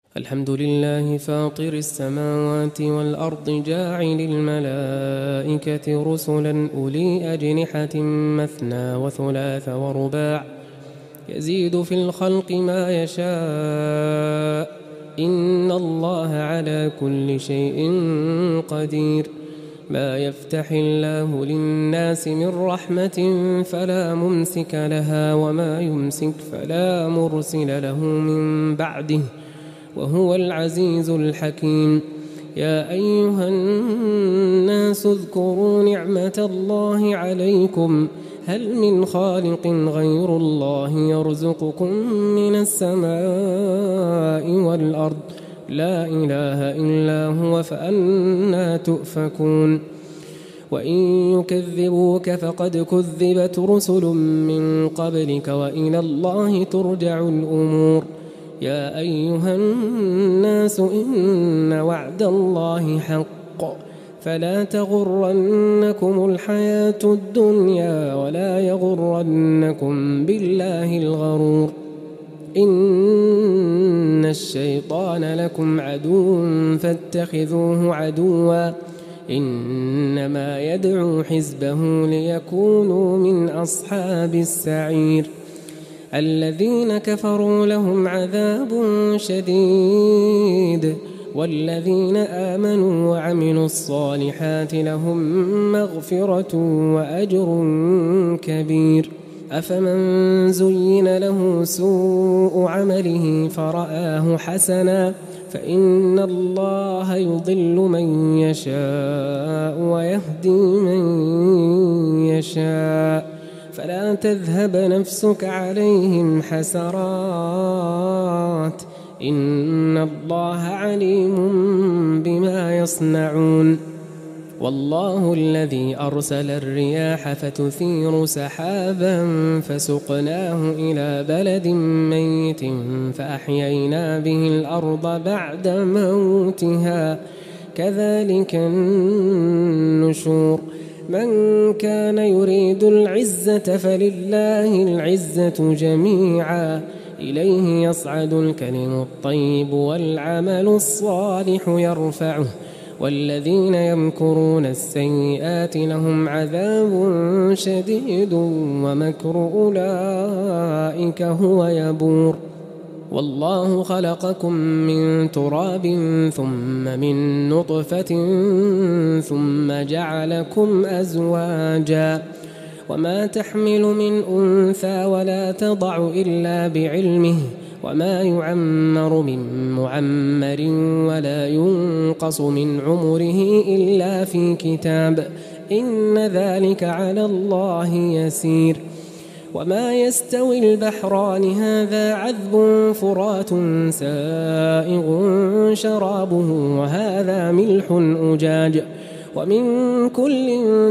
الحمد لله فاطر السماوات والأرض جاعل الملائكة رسلا أولي أجنحة مثنى وثلاث ورباع يزيد في الخلق ما يشاء إن الله على كل شيء قدير. ما يفتح الله للناس من رحمة فلا ممسك لها وما يمسك فلا مرسل له من بعده وهو العزيز الحكيم. يا أيها الناس اذكروا نعمة الله عليكم هل من خالق غير الله يرزقكم من السماء والأرض لا إله إلا هو فأنى تؤفكون. وإن يكذبوك فقد كذبت رسل من قبلك وإلى الله ترجع الأمور. يا أيها الناس إن وعد الله حق فلا تغرنكم الحياة الدنيا ولا يغرنكم بالله الغرور. إن الشيطان لكم عدو فاتخذوه عدوا إنما يدعو حزبه ليكونوا من أصحاب السعير. الذين كفروا لهم عذاب شديد والذين آمنوا وعملوا الصالحات لهم مغفرة وأجر كبير. أفمن زين له سوء عمله فرآه حسنا فإن الله يضل من يشاء ويهدي من يشاء فلا تذهب نفسك عليهم حسرات إن الله عليم بما يصنعون. والله الذي أرسل الرياح فتثير سحابا فسقناه إلى بلد ميت فأحيينا به الأرض بعد موتها كذلك النشور. من كان يريد العزة فلله العزة جميعا إليه يصعد الكلم الطيب والعمل الصالح يرفعه والذين يمكرون السيئات لهم عذاب شديد ومكر أولئك هو يبور. والله خلقكم من تراب ثم من نطفة ثم جعلكم أزواجا وما تحمل من أنثى ولا تضع إلا بعلمه وما يعمر من معمر ولا ينقص من عمره إلا في كتاب إن ذلك على الله يسير. وما يستوي البحران هذا عذب فرات سائغ شرابه وهذا ملح أجاج ومن كل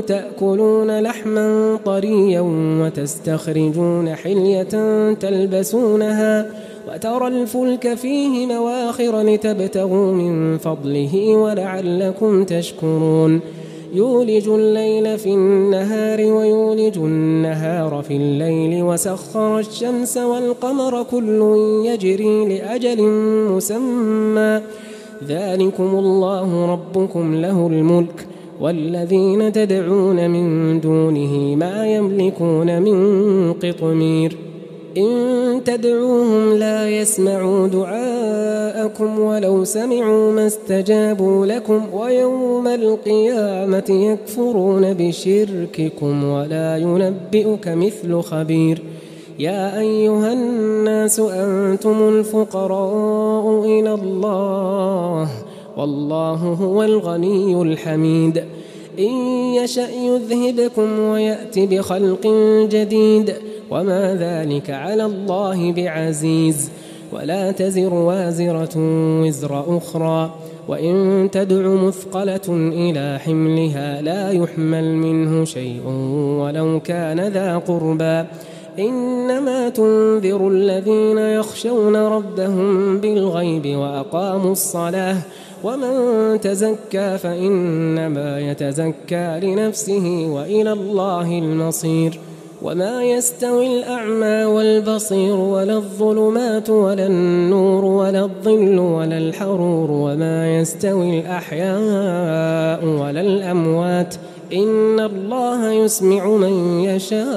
تأكلون لحما طريا وتستخرجون حلية تلبسونها وترى الفلك فيه مواخر لتبتغوا من فضله ولعلكم تشكرون. يولج الليل في النهار ويولج النهار في الليل وسخر الشمس والقمر كل يجري لأجل مسمى ذلكم الله ربكم له الملك والذين تدعون من دونه ما يملكون من قطمير. إن تدعوهم لا يسمعوا دعاءكم ولو سمعوا ما استجابوا لكم ويوم القيامة يكفرون بشرككم ولا ينبئك مثل خبير. يا أيها الناس أنتم الفقراء إلى الله والله هو الغني الحميد. إن يشأ يذهبكم ويأت بخلق جديد وما ذلك على الله بعزيز. ولا تزر وازرة وزر أخرى وإن تدع مثقلة إلى حملها لا يحمل منه شيء ولو كان ذا قربى إنما تنذر الذين يخشون ربهم بالغيب وأقاموا الصلاة ومن تزكى فإنما يتزكى لنفسه وإلى الله المصير. وما يستوي الأعمى والبصير ولا الظلمات ولا النور ولا الظل ولا الحرور وما يستوي الأحياء ولا الأموات إن الله يسمع من يشاء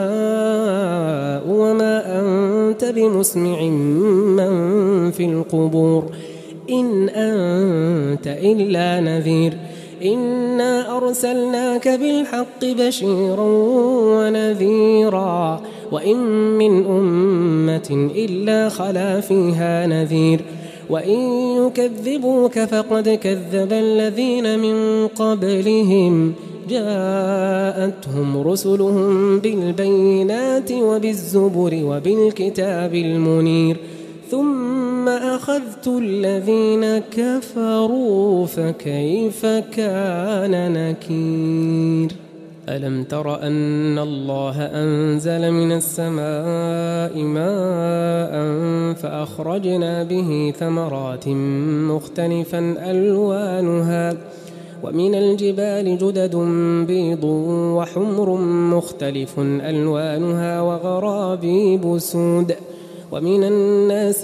وما أنت بمسمع من في القبور إن أنت إلا نذير إنا أرسلناك بالحق بشيرا ونذيرا وإن من أمة إلا خلا فيها نذير وإن يكذبوك فقد كذب الذين من قبلهم جاءتهم رسلهم بالبينات وبالزبر وبالكتاب المنير ثم أخذت الذين كفروا فكيف كان نكير ألم تر أن الله أنزل من السماء ماء فأخرجنا به ثمرات مختلفا ألوانها ومن الجبال جدد بيض وحمر مختلف ألوانها وغرابيب سود ومن الناس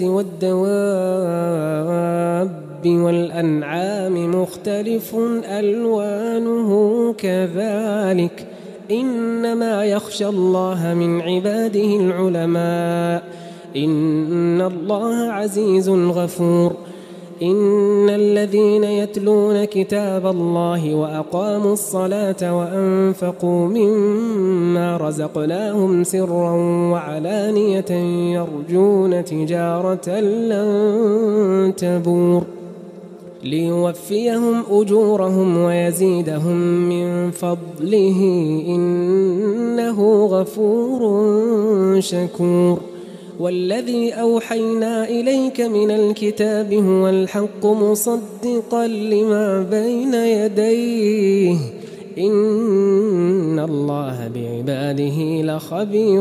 والدواب والأنعام مختلف ألوانه كذلك إنما يخشى الله من عباده العلماء إن الله عزيز غفور إن الذين يتلون كتاب الله وأقاموا الصلاة وأنفقوا مما رزقناهم سرا وعلانية يرجون تجارة لن تبور ليوفيهم أجورهم ويزيدهم من فضله إنه غفور شكور والذي أوحينا إليك من الكتاب هو الحق مصدقا لما بين يديه إن الله بعباده لخبير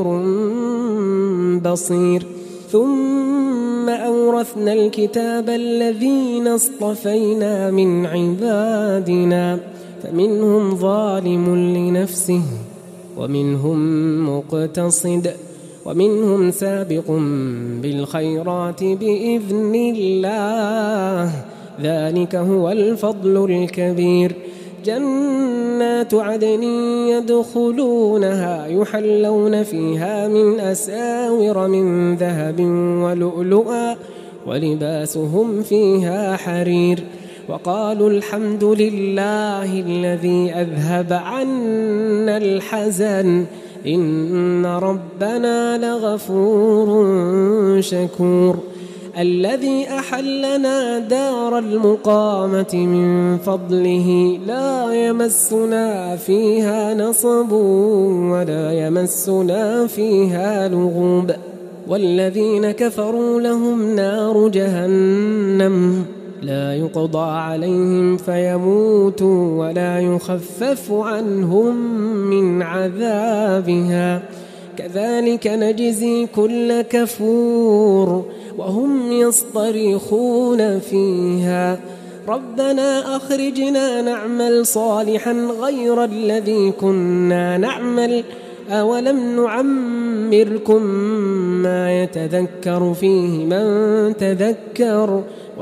بصير ثم أورثنا الكتاب الذين اصطفينا من عبادنا فمنهم ظالم لنفسه ومنهم مقتصد ومنهم سابق بالخيرات بإذن الله ذلك هو الفضل الكبير جنات عدن يدخلونها يحلون فيها من أساور من ذهب ولؤلؤا ولباسهم فيها حرير وقالوا الحمد لله الذي أذهب عنا الحزن إن ربنا لغفور شكور الذي أحلنا دار المقامة من فضله لا يمسنا فيها نصب ولا يمسنا فيها لغوب والذين كفروا لهم نار جهنم لا يقضى عليهم فيموتوا ولا يخفف عنهم من عذابها كذلك نجزي كل كفور وهم يصطرخون فيها ربنا أخرجنا نعمل صالحا غير الذي كنا نعمل أولم نعمركم ما يتذكر فيه من تذكر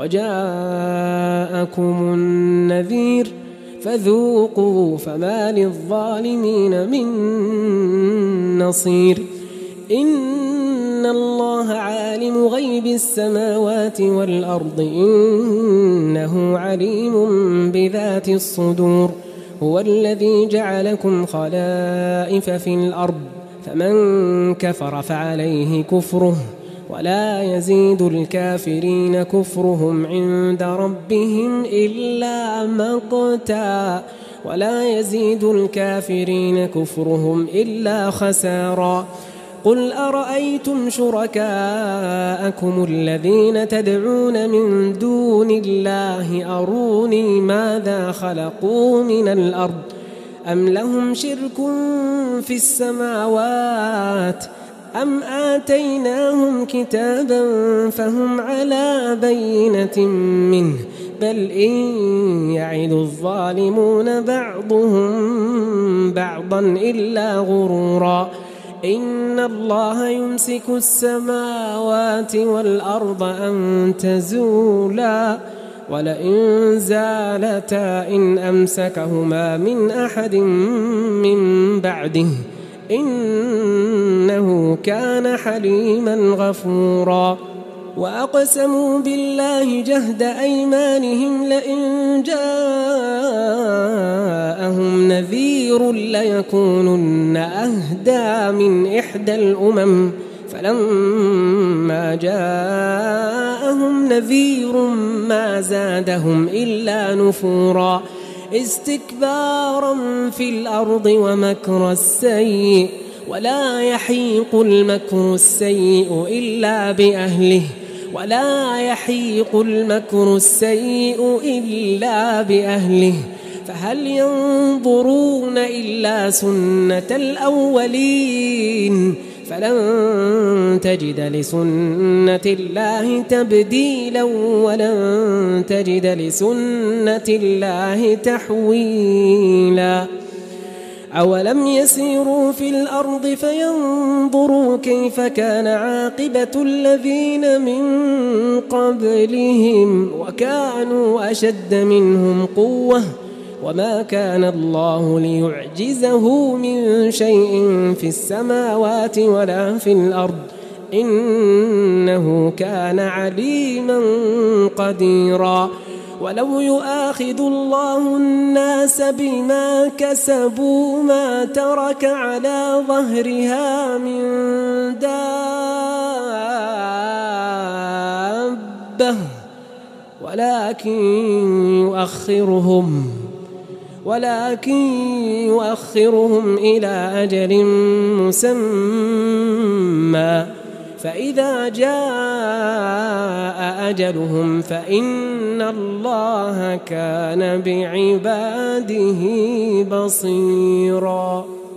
وجاءكم النذير فذوقوا فما للظالمين من نصير إن الله عالم غيب السماوات والأرض إنه عليم بذات الصدور هو الذي جعلكم خلائف في الأرض فمن كفر فعليه كفره ولا يزيد الكافرين كفرهم عند ربهم إلا مقتا ولا يزيد الكافرين كفرهم إلا خسارا قل أرأيتم شركاءكم الذين تدعون من دون الله أروني ماذا خلقوا من الأرض أم لهم شرك في السماوات أم آتيناهم كتابا فهم على بينة منه بل إن يعد الظالمون بعضهم بعضا إلا غرورا إن الله يمسك السماوات والأرض أن تزولا ولئن زالتا إن أمسكهما من أحد من بعده إنه كان حليما غفورا وأقسموا بالله جهد أيمانهم لئن جاءهم نذير ليكونن أهدى من إحدى الأمم فلما جاءهم نذير ما زادهم إلا نفورا استكبارا في الأرض ومكر السيء ولا يحيق المكر السيء إلا بأهله فهل ينظرون إلا سنة الأولين فلن تجد لسنة الله تبديلا ولن تجد لسنة الله تحويلا أولم يسيروا في الأرض فينظروا كيف كان عاقبة الذين من قبلهم وكانوا أشد منهم قوة وما كان الله ليعجزه من شيء في السماوات ولا في الأرض إنه كان عليما قديرا ولو يؤاخذ الله الناس بما كسبوا ما ترك على ظهرها من دابة ولكن يؤخرهم إلى أجل مسمى فإذا جاء أجلهم فإن الله كان بعباده بصيرا.